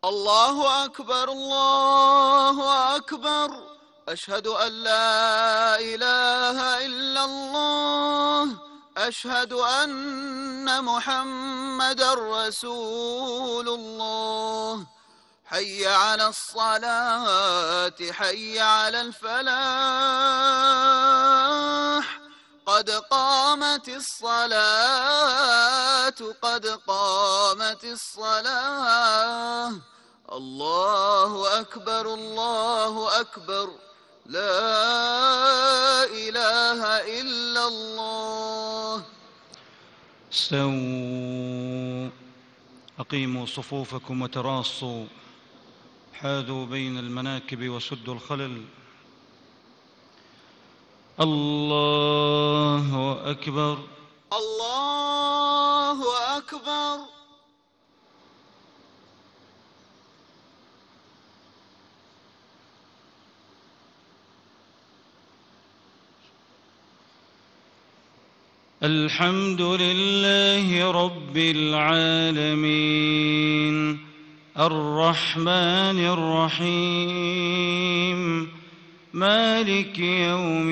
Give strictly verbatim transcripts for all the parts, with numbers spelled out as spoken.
الله أكبر الله أكبر. أشهد أن لا إله إلا الله. أشهد أن محمدًا رسول الله. حي على الصلاة حي على الفلاح. قد قامت الصلاة قد قامت الصلاة. الله أكبر الله أكبر. لا إله إلا الله. استووا، أقيموا صفوفكم وتراصوا، حاذوا بين المناكب وسدوا الخلل. الله أكبر الله أكبر. الحمد لله رب العالمين، الرحمن الرحيم، مالك يوم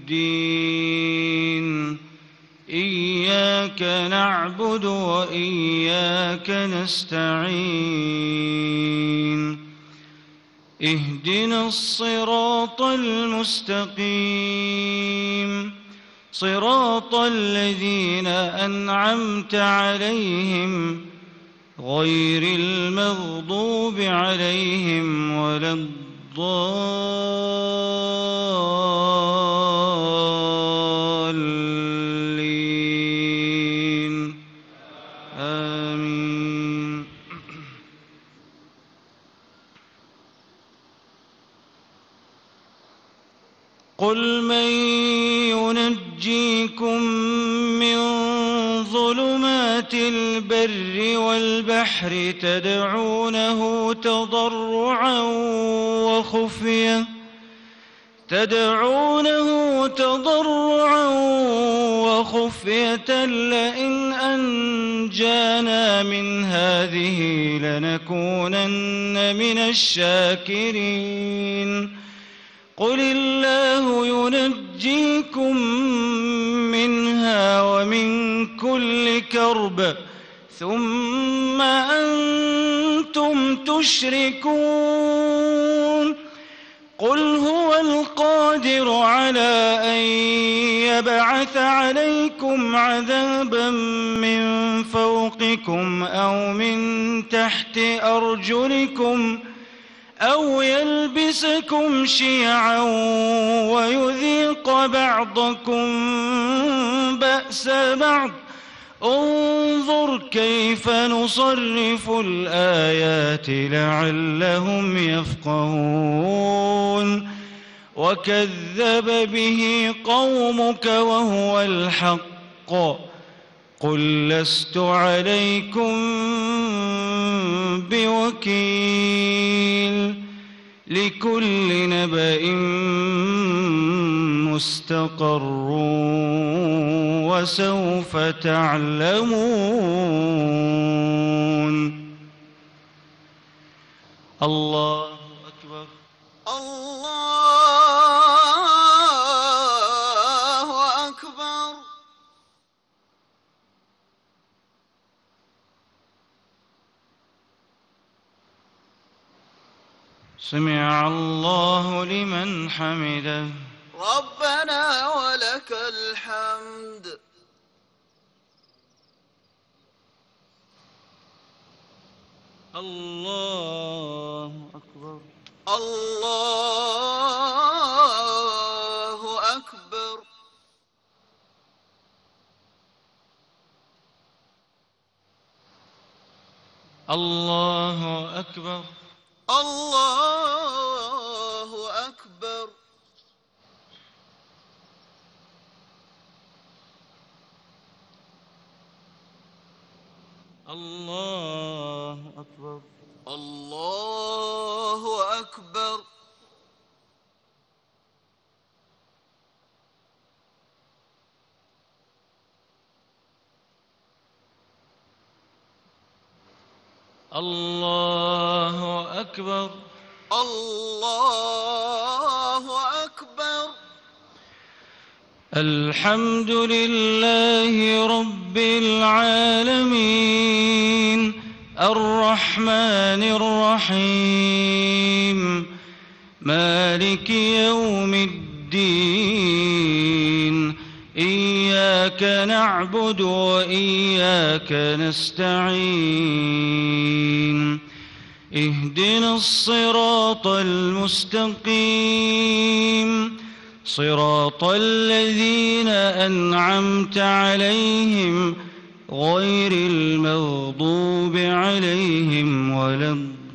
الدين. إياك نعبد وإياك نستعين. اهدنا الصراط المستقيم، صراط الذين أنعمت عليهم غير المغضوب عليهم ولا الضالين. آمين. قل من ينجيكم من ظلمات البر والبحر تدعونه تضرعا وخفية تدعونه تضرعا وخفية لئن أنجانا من هذه لنكونن من الشاكرين. قل الله ينجيكم منها ومن كل كرب ثم أنتم تشركون. قل هو القادر على أن يبعث عليكم عذابا من فوقكم أو من تحت أرجلكم أو يلبسكم شيعا ويذيق بعضكم بأس بعض. انظر كيف نصرف الآيات لعلهم يفقهون. وكذب به قومك وهو الحق. قل لست عليكم بوكيل. لكل نبأ مستقر وسوف تعلمون. الله أكبر الله أكبر. سمع الله لمن حمده. ربنا ولك الحمد. الله أكبر الله أكبر. الله أكبر الله أكبر. الله أكبر الله أكبر. الله أكبر. الله أكبر. الحمد لله رب العالمين الرحمن الرحيم مالك يوم الدين إياك نعبد وإياك نستعين اهدنا الصراط المستقيم صراط الذين أنعمت عليهم غير المغضوب عليهم ولا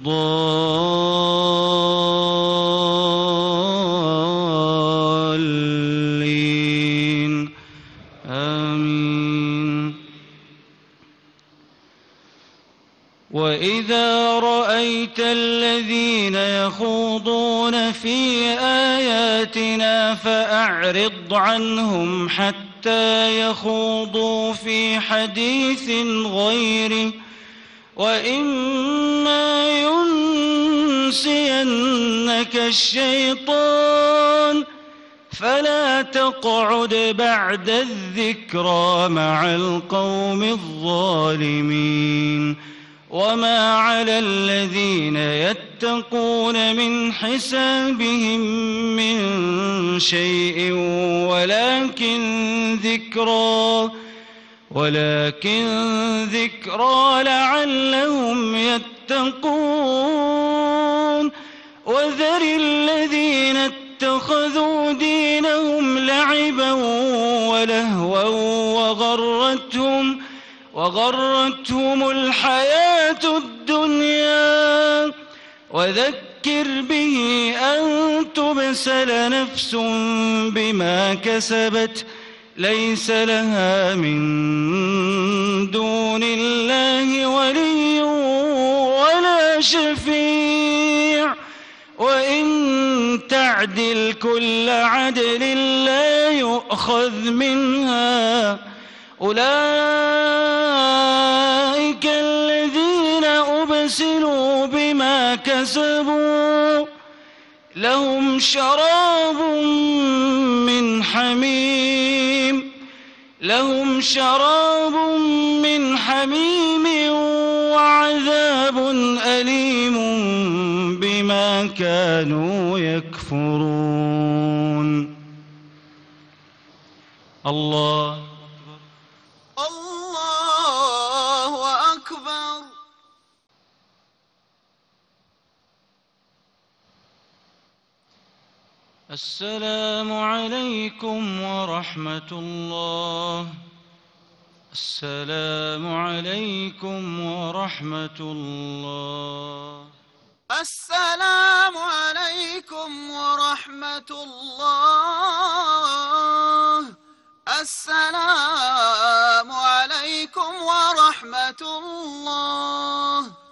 الضالين آمين. وإذا رأيت الذين يخوضون في آياتنا فأعرض عنهم حتى يخوضوا في حديث غيره وإما ينسينك الشيطان فلا تقعد بعد الذكرى مع القوم الظالمين. وما على الذين يتقون من حسابهم من شيء ولكن ذكرى ولكن ذكرى لعلهم يتقون. وذر الذين اتخذوا دينهم لعبا ولهوا وغرتهم وغرتهم الحياة الدنيا وذكر به أن تبسل نفس بما كسبت ليس لها من دون الله ولي ولا شفيع وإن تعدل كل عدل لا يؤخذ منها. أولئك الذين أبسلوا بما كسبوا لهم شراب من حميم لهم شراب من حميم وعذاب أليم بما كانوا يكفرون. الله الله أكبر. السلام عليكم ورحمة الله. السلام عليكم ورحمة الله. السلام عليكم ورحمة الله. السلام عليكم ورحمة الله.